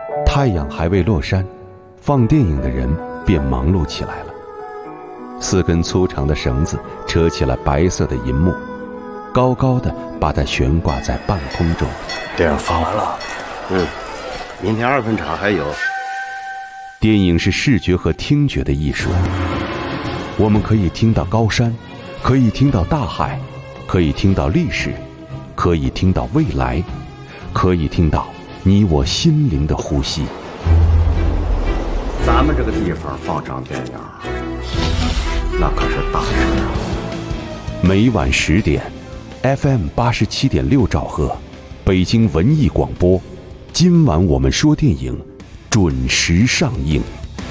太阳还未落山，放电影的人便忙碌起来了。4根粗长的绳子扯起了白色的银幕，高高的把它悬挂在半空中。 电影放完了，明天2分场还有。 电影是视觉和听觉的艺术，我们可以听到高山，可以听到大海，可以听到历史，可以听到未来，可以听到你我心灵的呼吸。 咱们这个地方放场电影，那可是大事啊！ 每晚10点 ，FM 87.6兆赫，北京文艺广播。今晚我们说电影，准时上映。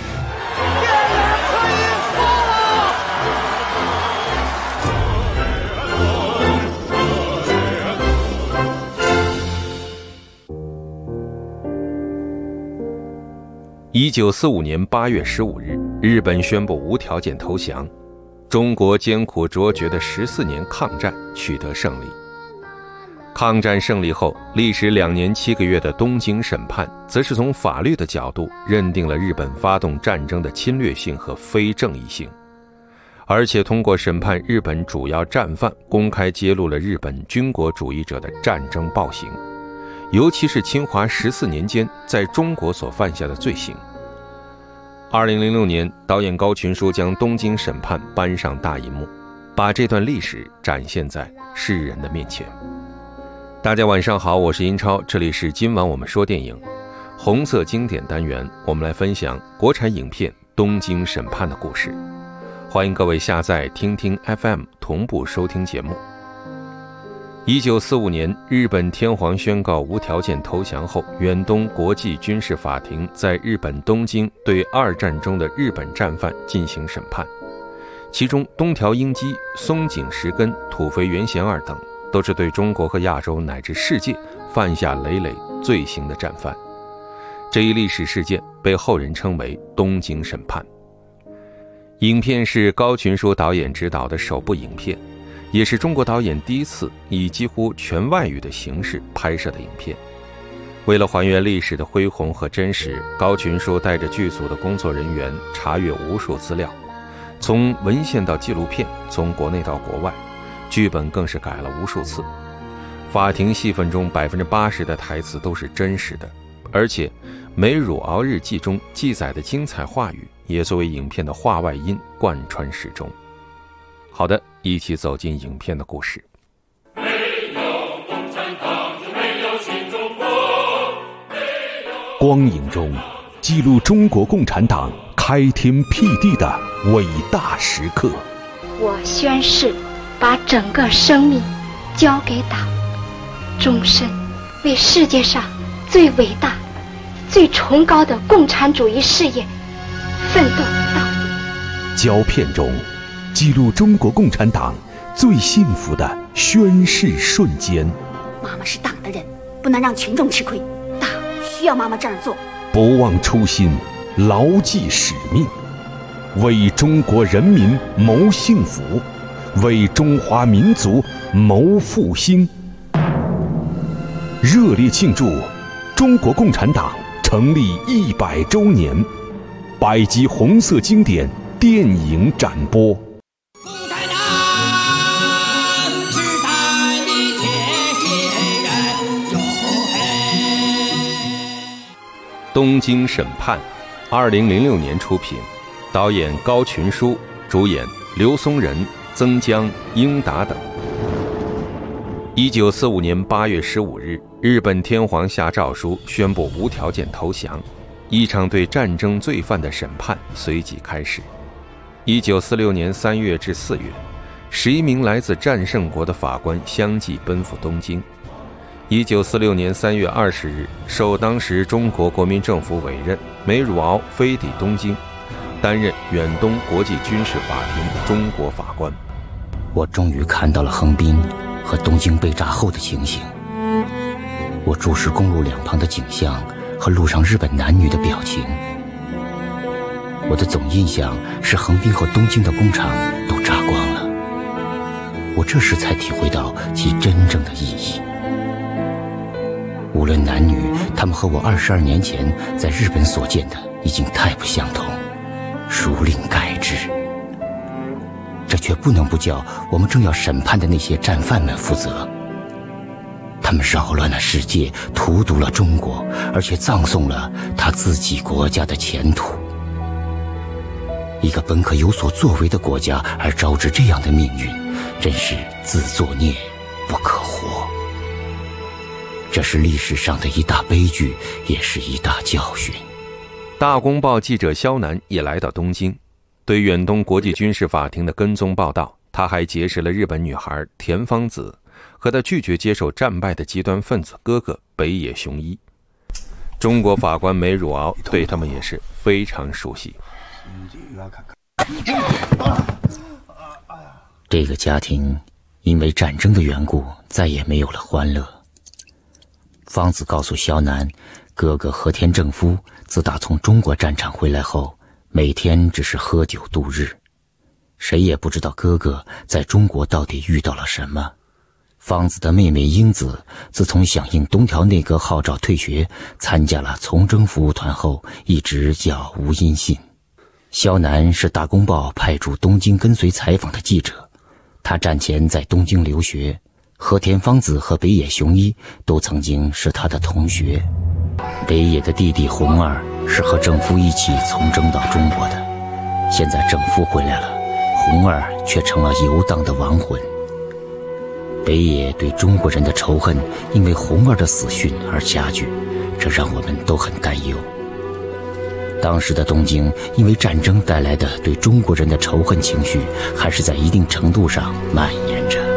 1945年8月15日，日本宣布无条件投降，中国艰苦卓绝的14年抗战取得胜利。抗战胜利后，历时2年7个月的东京审判，则是从法律的角度认定了日本发动战争的侵略性和非正义性，而且通过审判日本主要战犯，公开揭露了日本军国主义者的战争暴行，尤其是侵华14年间在中国所犯下的罪行。2006年，导演高群书将东京审判搬上大银幕，把这段历史展现在世人的面前。大家晚上好，我是英超，这里是今晚我们说电影红色经典单元，我们来分享国产影片《东京审判》的故事。欢迎各位下载听听 FM 同步收听节目。1945年，日本天皇宣告无条件投降后，远东国际军事法庭在日本东京对2战中的日本战犯进行审判，其中东条英机、松井石根、土肥原贤二等都是对中国和亚洲乃至世界犯下累累罪行的战犯。这一历史事件被后人称为东京审判。影片是高群书导演执导的首部影片，也是中国导演第一次以几乎全外语的形式拍摄的影片。为了还原历史的恢宏和真实，高群书带着剧组的工作人员查阅无数资料，从文献到纪录片，从国内到国外，剧本更是改了无数次。法庭戏份中80%的台词都是真实的，而且《美汝敖日记》中记载的精彩话语也作为影片的话外音贯穿始终。好的，一起走进影片的故事。 没有共产党就没有新中国。 光影中记录中国共产党开天辟地的伟大时刻。 我宣誓把整个生命交给党，终身为世界上最伟大、最崇高的共产主义事业奋斗到底。 胶片中记录中国共产党最幸福的宣誓瞬间。 妈妈是党的人，不能让群众吃亏，党需要妈妈这样做。 不忘初心，牢记使命，为中国人民谋幸福，为中华民族谋复兴。热烈庆祝中国共产党成立100周年，100集红色经典电影展播。 共产党时代的铁血人，哟嘿！ 东京审判，2006年出品，导演高群书，主演刘松仁、曾江、英达等。1945年8月15日，日本天皇下诏书宣布无条件投降，一场对战争罪犯的审判随即开始。1946年3月至4月，11名来自战胜国的法官相继奔赴东京。1946年3月20日，受当时中国国民政府委任，梅汝敖飞抵东京，担任远东国际军事法庭中国法官。 我终于看到了横滨和东京被炸后的情形。我注视公路两旁的景象和路上日本男女的表情。我的总印象是横滨和东京的工厂都炸光了。我这时才体会到其真正的意义。 无论男女，他们和我22年前在日本所见的已经太不相同，孰令改之？这却不能不叫我们正要审判的那些战犯们负责。他们扰乱了世界，荼毒了中国，而且葬送了他自己国家的前途。一个本可有所作为的国家，而招致这样的命运，真是自作孽不可活。这是历史上的一大悲剧，也是一大教训。 大公报记者肖楠也来到东京，对远东国际军事法庭的跟踪报道，他还结识了日本女孩田芳子和他拒绝接受战败的极端分子哥哥北野雄一。中国法官梅汝敖对他们也是非常熟悉。 这个家庭因为战争的缘故再也没有了欢乐。芳子告诉肖楠，哥哥和田正夫自打从中国战场回来后，每天只是喝酒度日，谁也不知道哥哥在中国到底遇到了什么。芳子的妹妹英子自从响应东条内阁号召退学，参加了从征服务团后，一直杳无音信。肖楠是大公报派驻东京跟随采访的记者，他战前在东京留学，和田芳子和北野雄一都曾经是他的同学。北野的弟弟弘二是和政夫一起从征到中国的，现在政夫回来了，弘二却成了游荡的亡魂。北野对中国人的仇恨因为弘二的死讯而加剧，这让我们都很担忧。当时的东京因为战争带来的对中国人的仇恨情绪，还是在一定程度上蔓延着。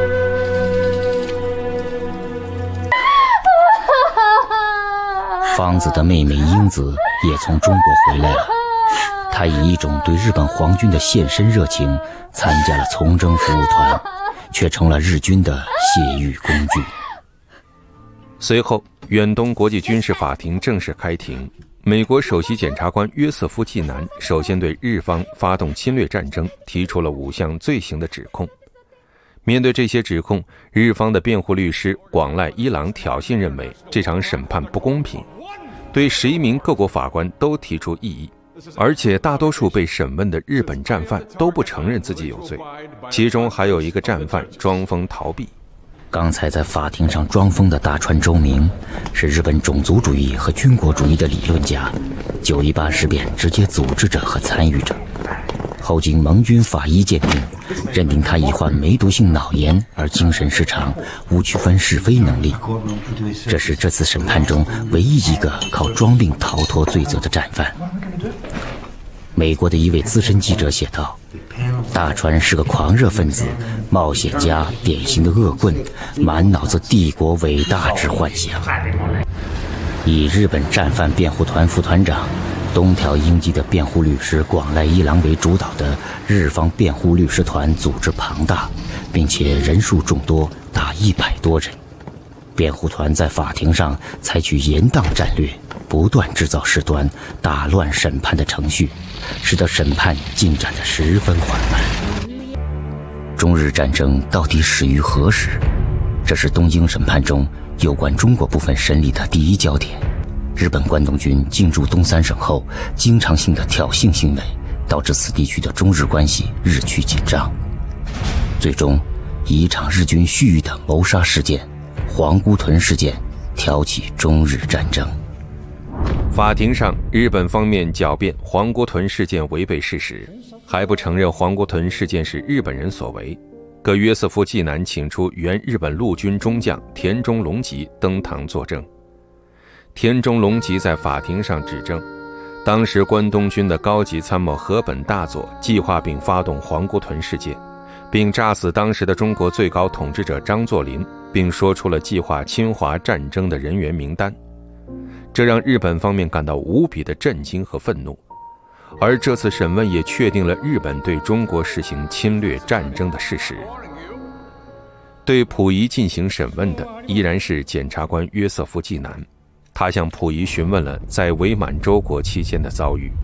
芳子的妹妹英子也从中国回来了，她以一种对日本皇军的献身热情参加了从征服务团，却成了日军的泄欲工具。 随后，远东国际军事法庭正式开庭。美国首席检察官约瑟夫·季南首先对日方发动侵略战争提出了5项罪行的指控。面对这些指控，日方的辩护律师广濑一郎挑衅认为这场审判不公平，对11名各国法官都提出异议，而且大多数被审问的日本战犯都不承认自己有罪，其中还有一个战犯装疯逃避。 刚才在法庭上装疯的大川周明是日本种族主义和军国主义的理论家，9·18事变直接组织者和参与者。后经盟军法医鉴定，认定他已患梅毒性脑炎而精神失常，无区分是非能力。这是这次审判中唯一一个靠装病逃脱罪责的战犯。美国的一位资深记者写道，大川是个狂热分子、冒险家，典型的恶棍，满脑子帝国伟大之幻想。以日本战犯辩护团副团长东条英机的辩护律师广濑一郎为主导的日方辩护律师团组织庞大，并且人数众多，达100多人。辩护团在法庭上采取严当战略，不断制造事端，打乱审判的程序，使得审判进展得十分缓慢。中日战争到底始于何时？这是东京审判中有关中国部分审理的第一焦点。日本关东军进驻东三省后，经常性的挑衅行为，导致此地区的中日关系日趋紧张。最终，以一场日军蓄意的谋杀事件——皇姑屯事件，挑起中日战争。 法庭上，日本方面狡辩皇姑屯事件违背事实，还不承认皇姑屯事件是日本人所为。各约瑟夫·季南请出原日本陆军中将田中隆吉登堂作证。田中隆吉在法庭上指证，当时关东军的高级参谋河本大佐计划并发动皇姑屯事件，并炸死当时的中国最高统治者张作霖，并说出了计划侵华战争的人员名单。这让日本方面感到无比的震惊和愤怒，而这次审问也确定了日本对中国实行侵略战争的事实。对溥仪进行审问的依然是检察官约瑟夫·季南，他向溥仪询问了在伪满洲国期间的遭遇。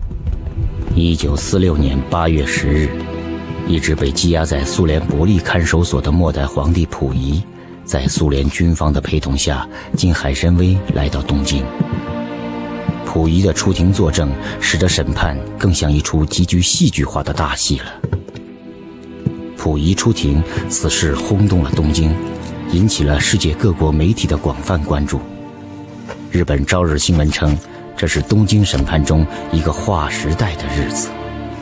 1946年8月10日，一直被羁押在苏联伯利看守所的末代皇帝溥仪， 在苏联军方的陪同下，经海参崴来到东京。溥仪的出庭作证，使得审判更像一出极具戏剧化的大戏了。溥仪出庭，此事轰动了东京，引起了世界各国媒体的广泛关注。日本朝日新闻称，这是东京审判中一个划时代的日子。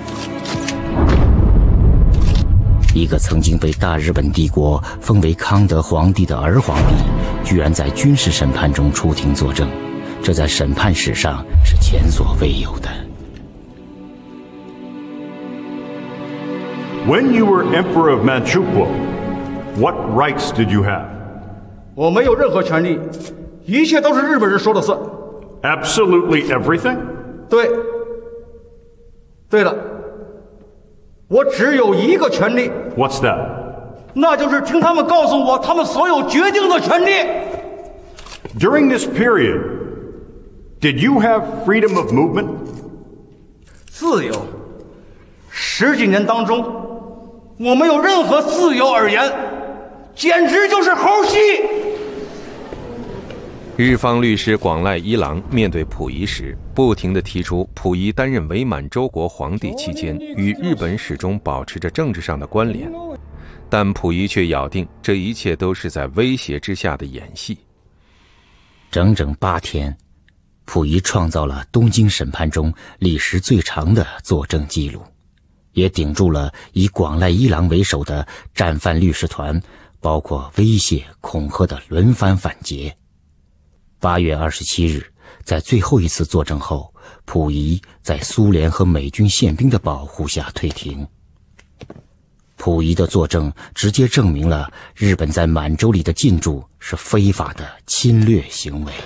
一个曾经被大日本帝国封为康德皇帝的儿皇帝，居然在军事审判中出庭作证，这在审判史上是前所未有的。 When you were Emperor of Manchukuo, what rights did you have? 我没有任何权利，一切都是日本人说了算。 Absolutely everything? 对。对了，我只有一个权利。 What's that? 那就是听他们告诉我他们所有决定的权利。 During this period, did you have freedom of movement? 自由。10几年当中，我没有任何自由而言，简直就是猴戏。 日方律师广濑一郎面对溥仪时，不停地提出溥仪担任伪满洲国皇帝期间与日本始终保持着政治上的关联，但溥仪却咬定这一切都是在威胁之下的演戏。 整整8天，溥仪创造了东京审判中历时最长的作证记录，也顶住了以广濑一郎为首的战犯律师团包括威胁恐吓的轮番反诘。8月27日，在最后一次作证后，溥仪在苏联和美军宪兵的保护下退庭。溥仪的作证直接证明了日本在满洲里的进驻是非法的侵略行为。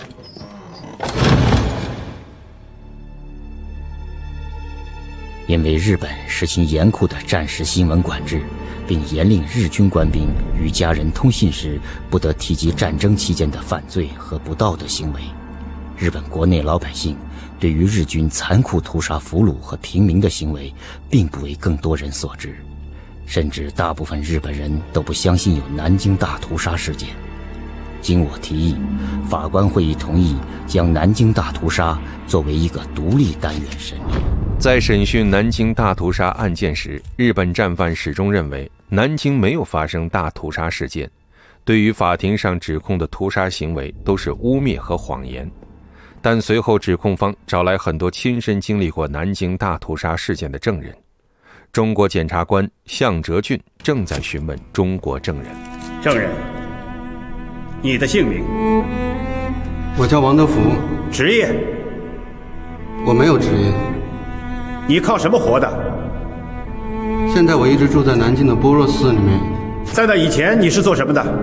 因为日本实行严酷的战时新闻管制，并严令日军官兵与家人通信时不得提及战争期间的犯罪和不道德行为，日本国内老百姓对于日军残酷屠杀俘虏和平民的行为并不为更多人所知，甚至大部分日本人都不相信有南京大屠杀事件。经我提议，法官会议同意将南京大屠杀作为一个独立单元审理。 在审讯南京大屠杀案件时，日本战犯始终认为南京没有发生大屠杀事件，对于法庭上指控的屠杀行为都是污蔑和谎言。但随后指控方找来很多亲身经历过南京大屠杀事件的证人。中国检察官向哲俊正在询问中国证人。 证人，你的姓名？ 我叫王德福。 职业？ 我没有职业。 你靠什么活的？ 现在我一直住在南京的般若寺里面。 在那以前你是做什么的？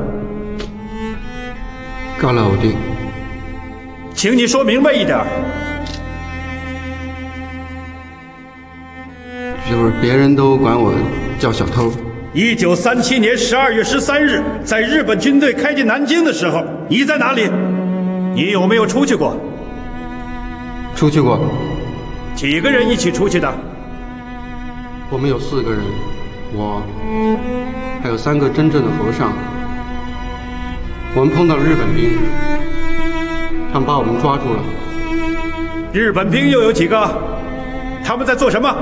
高老弟， 请你说明白一点。 就是别人都管我叫小偷。 1937年12月13日，在日本军队开进南京的时候，你在哪里？你有没有出去过？ 出去过。 几个人一起出去的？ 我们有4个人，我还有3个真正的和尚。我们碰到了日本兵，他们把我们抓住了。 日本兵又有几个？他们在做什么？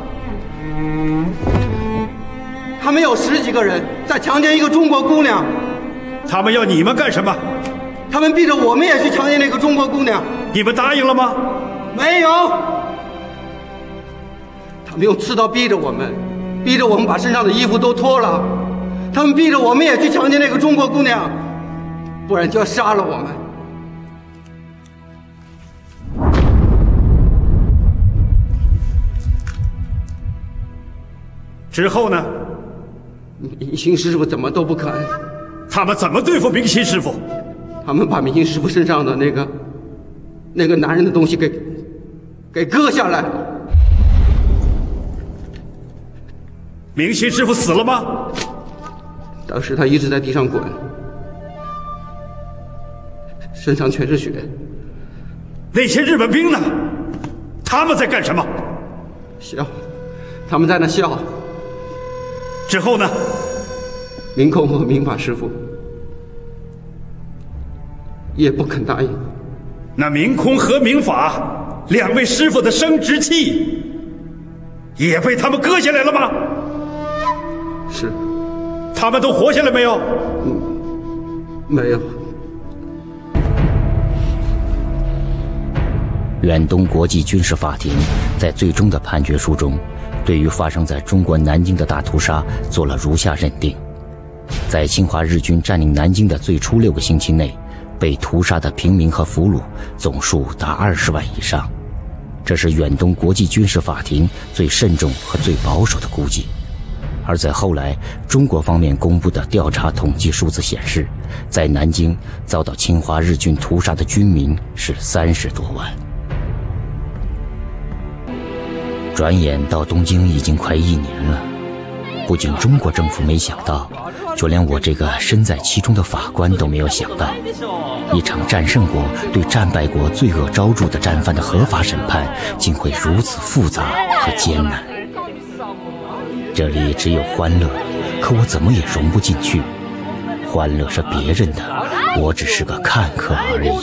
他们有10几个人在强奸一个中国姑娘。 他们要你们干什么？ 他们逼着我们也去强奸那个中国姑娘。 你们答应了吗？ 没有。他们用刺刀逼着我们，逼着我们把身上的衣服都脱了。他们逼着我们也去强奸那个中国姑娘，不然就要杀了我们。 之后呢？ 明星师傅怎么都不肯。 他们怎么对付明星师傅？ 他们把明星师傅身上的那个男人的东西给割下来。 明星师傅死了吗？ 当时他一直在地上滚，身上全是血。 那些日本兵呢？他们在干什么？ 笑，他们在那笑。 之后呢？ 明空和明法师傅也不肯答应。 那明空和明法2位师傅的生殖器也被他们割下来了吗？ 是。 他们都活下来没有？ 没有。 远东国际军事法庭在最终的判决书中，对于发生在中国南京的大屠杀做了如下认定：在侵华日军占领南京的最初6个星期内，被屠杀的平民和俘虏总数达20万以上。这是远东国际军事法庭最慎重和最保守的估计。而在后来中国方面公布的调查统计数字显示，在南京遭到侵华日军屠杀的军民是30多万。转眼到东京已经快1年了，不仅中国政府没想到，就连我这个身在其中的法官都没有想到，一场战胜国对战败国罪恶昭著的战犯的合法审判竟会如此复杂和艰难。这里只有欢乐，可我怎么也融不进去。欢乐是别人的，我只是个看客而已。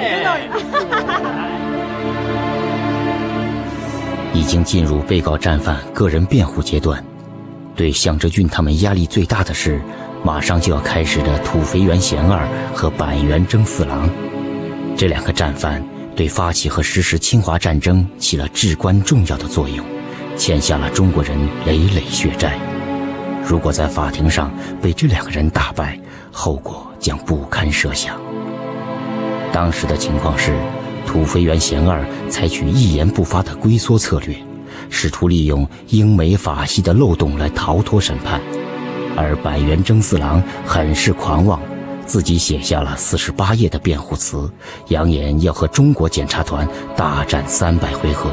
已经进入被告战犯个人辩护阶段，对向哲俊他们压力最大的是马上就要开始的土肥原贤二和板垣征四郎。这2个战犯对发起和实施侵华战争起了至关重要的作用，欠下了中国人累累血债。如果在法庭上被这2个人打败，后果将不堪设想。当时的情况是，土肥原贤二采取一言不发的龟缩策略，试图利用英美法系的漏洞来逃脱审判，而板垣征四郎很是狂妄，自己写下了48页的辩护词，扬言要和中国检察团大战300回合。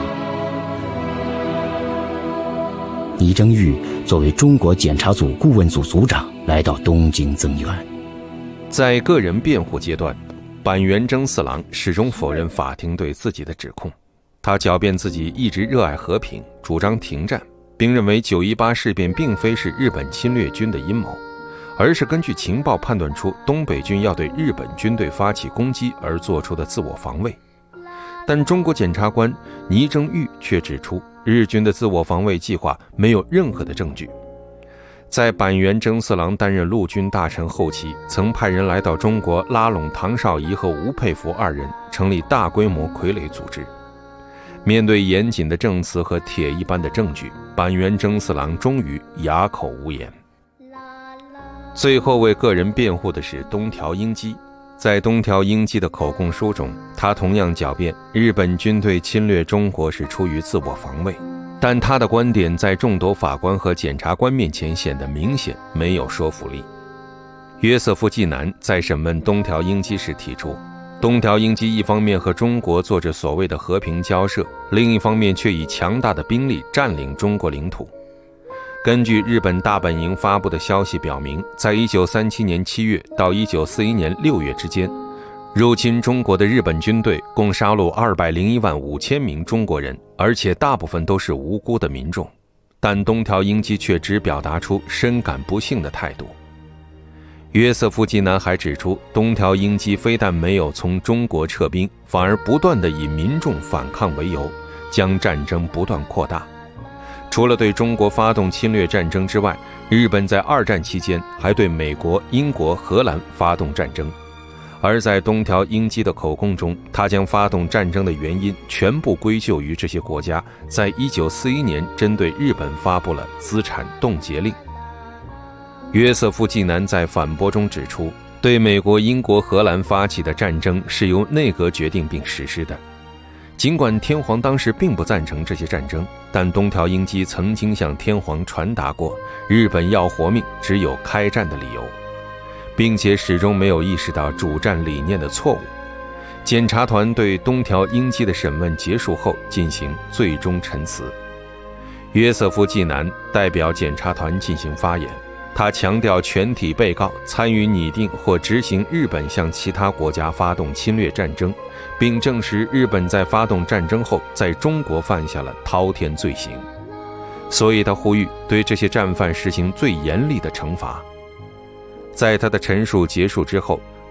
倪征玉作为中国检察组顾问组组长来到东京增援。 在个人辩护阶段，板垣征四郎始终否认法庭对自己的指控，他狡辩自己一直热爱和平，主张停战，并认为918事变并非是日本侵略军的阴谋，而是根据情报判断出东北军要对日本军队发起攻击而做出的自我防卫。但中国检察官倪征玉却指出，日军的自我防卫计划没有任何的证据。在板垣征四郎担任陆军大臣后期，曾派人来到中国拉拢唐绍仪和吴佩孚2人，成立大规模傀儡组织。面对严谨的证词和铁一般的证据，板垣征四郎终于哑口无言。最后为个人辩护的是东条英机。在东条英机的口供书中，他同样狡辩日本军队侵略中国是出于自我防卫，但他的观点在众多法官和检察官面前显得明显没有说服力。约瑟夫·纪南在审问东条英机时提出，东条英机一方面和中国做着所谓的和平交涉，另一方面却以强大的兵力占领中国领土。根据日本大本营发布的消息表明，在1937年7月到1941年6月之间，入侵中国的日本军队共杀戮201万5千名中国人，而且大部分都是无辜的民众。但东条英机却只表达出深感不幸的态度。约瑟夫·纪南还指出，东条英机非但没有从中国撤兵，反而不断地以民众反抗为由，将战争不断扩大。除了对中国发动侵略战争之外，日本在2战期间还对美国、英国、荷兰发动战争。而在东条英机的口供中，他将发动战争的原因全部归咎于这些国家在1941年针对日本发布了资产冻结令。约瑟夫·纪南在反驳中指出，对美国、英国、荷兰发起的战争是由内阁决定并实施的。尽管天皇当时并不赞成这些战争，但东条英机曾经向天皇传达过，日本要活命只有开战的理由，并且始终没有意识到主战理念的错误。检察团对东条英机的审问结束后进行最终陈词。约瑟夫·纪南代表检察团进行发言，他强调全体被告参与拟定或执行日本向其他国家发动侵略战争，并证实日本在发动战争后在中国犯下了滔天罪行，所以他呼吁对这些战犯实行最严厉的惩罚。在他的陈述结束之后，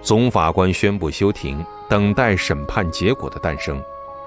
总法官宣布休庭，等待审判结果的诞生。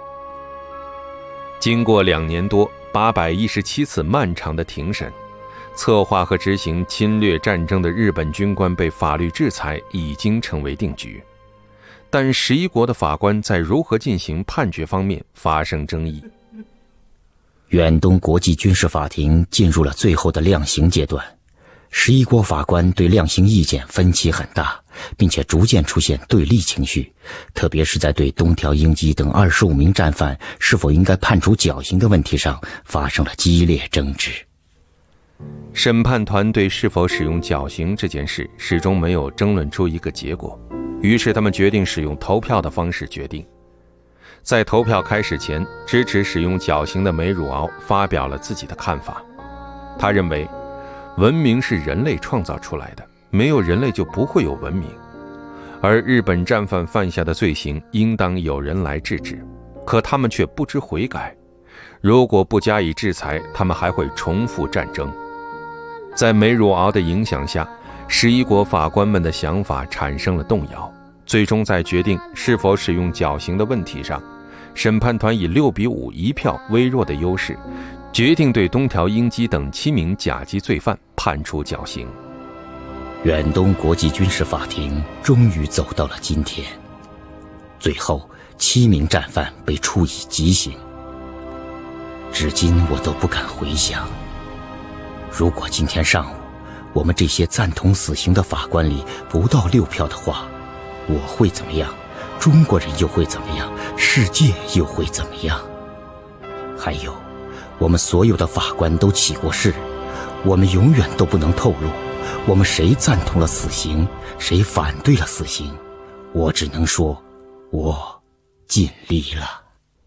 经过2年多817次漫长的庭审，策划和执行侵略战争的日本军官被法律制裁已经成为定局，但11国的法官在如何进行判决方面发生争议。 远东国际军事法庭进入了最后的量刑阶段，11国法官对量刑意见分歧很大，并且逐渐出现对立情绪，特别是在对东条英机等25名战犯是否应该判处绞刑的问题上发生了激烈争执。 审判团对是否使用绞刑这件事始终没有争论出一个结果，于是他们决定使用投票的方式决定。在投票开始前，支持使用绞刑的梅汝敖发表了自己的看法。他认为，文明是人类创造出来的，没有人类就不会有文明，而日本战犯犯下的罪行应当有人来制止，可他们却不知悔改，如果不加以制裁，他们还会重复战争。在梅汝敖的影响下，11国法官们的想法产生了动摇，最终在决定是否使用绞刑的问题上，审判团以6-5一票微弱的优势，决定对东条英机等7名甲级罪犯判处绞刑。 远东国际军事法庭终于走到了今天，最后7名战犯被处以极刑。至今我都不敢回想，如果今天上午我们这些赞同死刑的法官里不到6票的话，我会怎么样？中国人又会怎么样？世界又会怎么样？还有，我们所有的法官都起过誓，我们永远都不能透露我们谁赞同了死刑，谁反对了死刑。我只能说，我尽力了。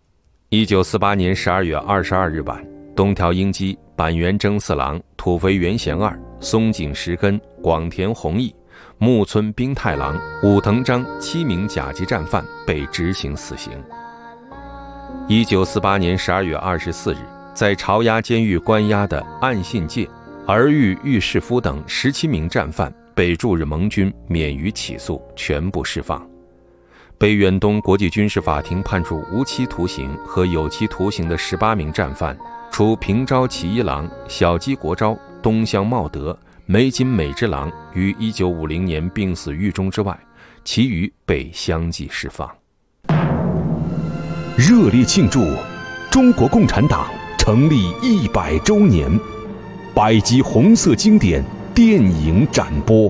1948年12月22日晚，东条英机、板垣征四郎、土肥原贤二、松井石根、广田弘毅、木村兵太郎、武藤章7名甲级战犯被执行死刑。1948年12月24日，在朝押监狱关押的岸信介、儿玉玉士夫等17名战犯被驻日盟军免于起诉，全部释放。被远东国际军事法庭判处无期徒刑和有期徒刑的18名战犯，除平沼启一郎、小矶国昭、东乡茂德、梅津美之郎于1950年病死狱中之外，其余被相继释放。 热烈庆祝中国共产党成立100周年，100集红色经典电影展播。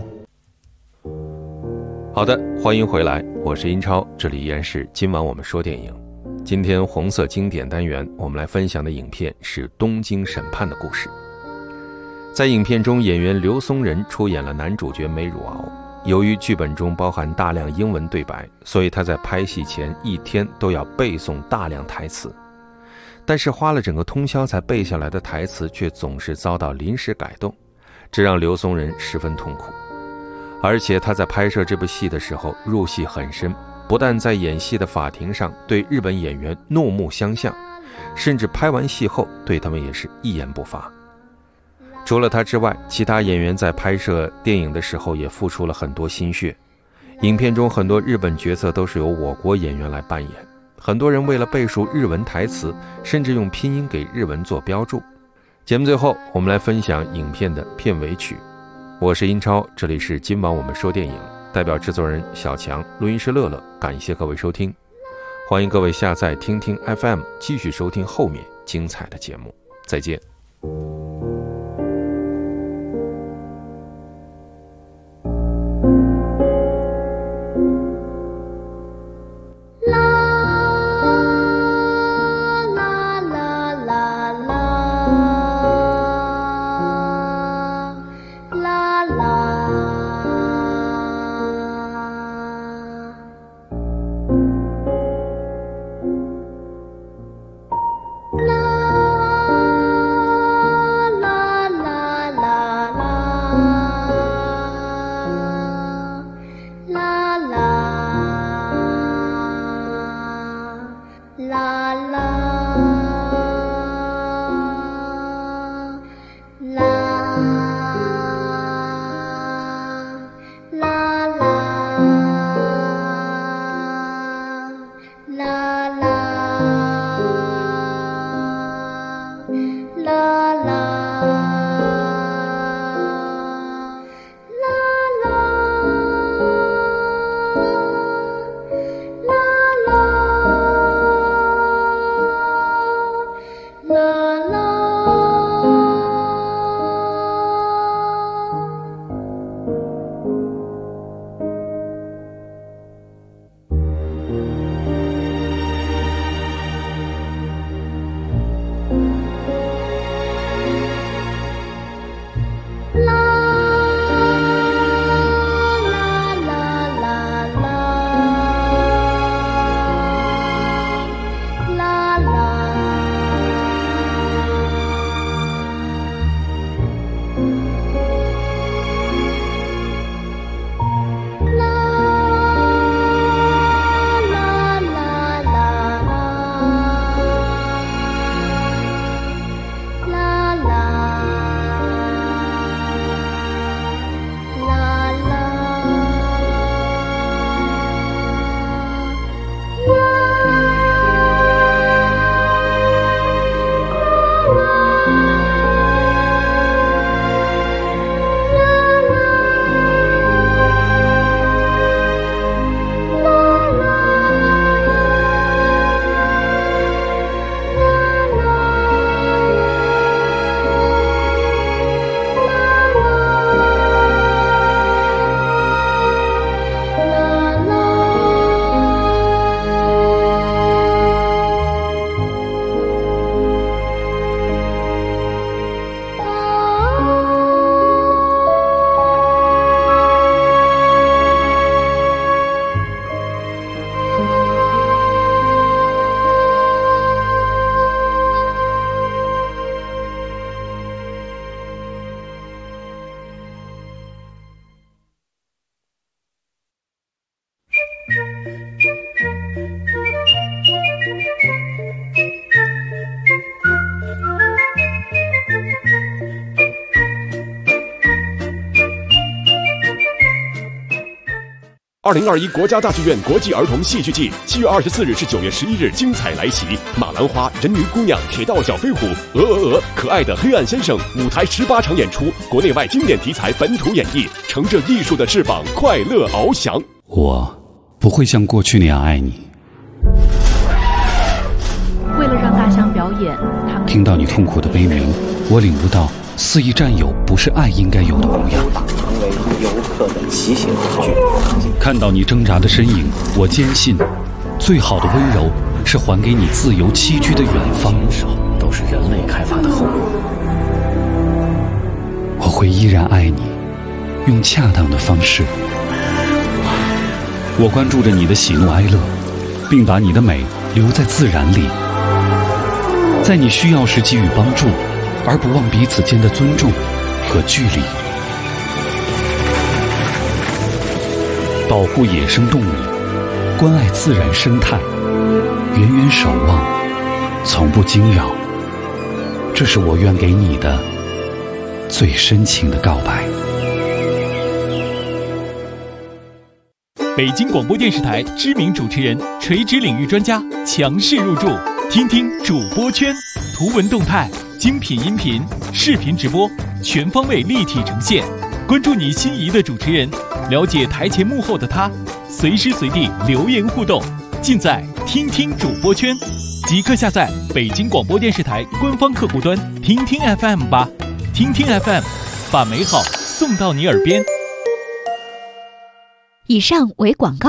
好的，欢迎回来，我是英超，这里依然是今晚我们说电影。今天红色经典单元，我们来分享的影片是东京审判的故事。在影片中，演员刘松仁出演了男主角梅汝敖。由于剧本中包含大量英文对白，所以他在拍戏前1天都要背诵大量台词。但是花了整个通宵才背下来的台词却总是遭到临时改动，这让刘松仁十分痛苦。而且他在拍摄这部戏的时候入戏很深，不但在演戏的法庭上对日本演员怒目相向，甚至拍完戏后对他们也是一言不发。除了他之外，其他演员在拍摄电影的时候也付出了很多心血。影片中很多日本角色都是由我国演员来扮演，很多人为了背述日文台词，甚至用拼音给日文做标注。节目最后，我们来分享影片的片尾曲。我是英超，这里是今晚我们说电影，代表制作人小强，录音师乐乐，感谢各位收听。欢迎各位下载听听 FM， 继续收听后面精彩的节目。再见。 啦啦。 2021国家大剧院国际儿童戏剧季，7月24日至9月11日精彩来袭。马兰花、人鱼姑娘、铁道小飞虎、可爱的黑暗先生，舞台18场演出，国内外经典题材本土演绎，乘着艺术的翅膀，快乐翱翔。 我不会像过去那样爱你。 为了让大象表演，他们听到你痛苦的悲鸣，我领悟到肆意占有不是爱应该有的模样。 成为游客的骑行工具。 看到你挣扎的身影，我坚信，最好的温柔是还给你自由栖居的远方。 都是人类开发的后果。 我会依然爱你，用恰当的方式。我关注着你的喜怒哀乐，并把你的美留在自然里，在你需要时给予帮助，而不忘彼此间的尊重和距离。保护野生动物，关爱自然生态，远远守望，从不惊扰。这是我愿给你的最深情的告白。 北京广播电视台知名主持人、垂直领域专家强势入驻，听听主播圈，图文动态、精品音频、视频直播，全方位立体呈现。关注你心仪的主持人，了解台前幕后的他，随时随地留言互动，尽在听听主播圈。即刻下载北京广播电视台官方客户端听听 FM 吧，听听 FM， 把美好送到你耳边。 以上为广告。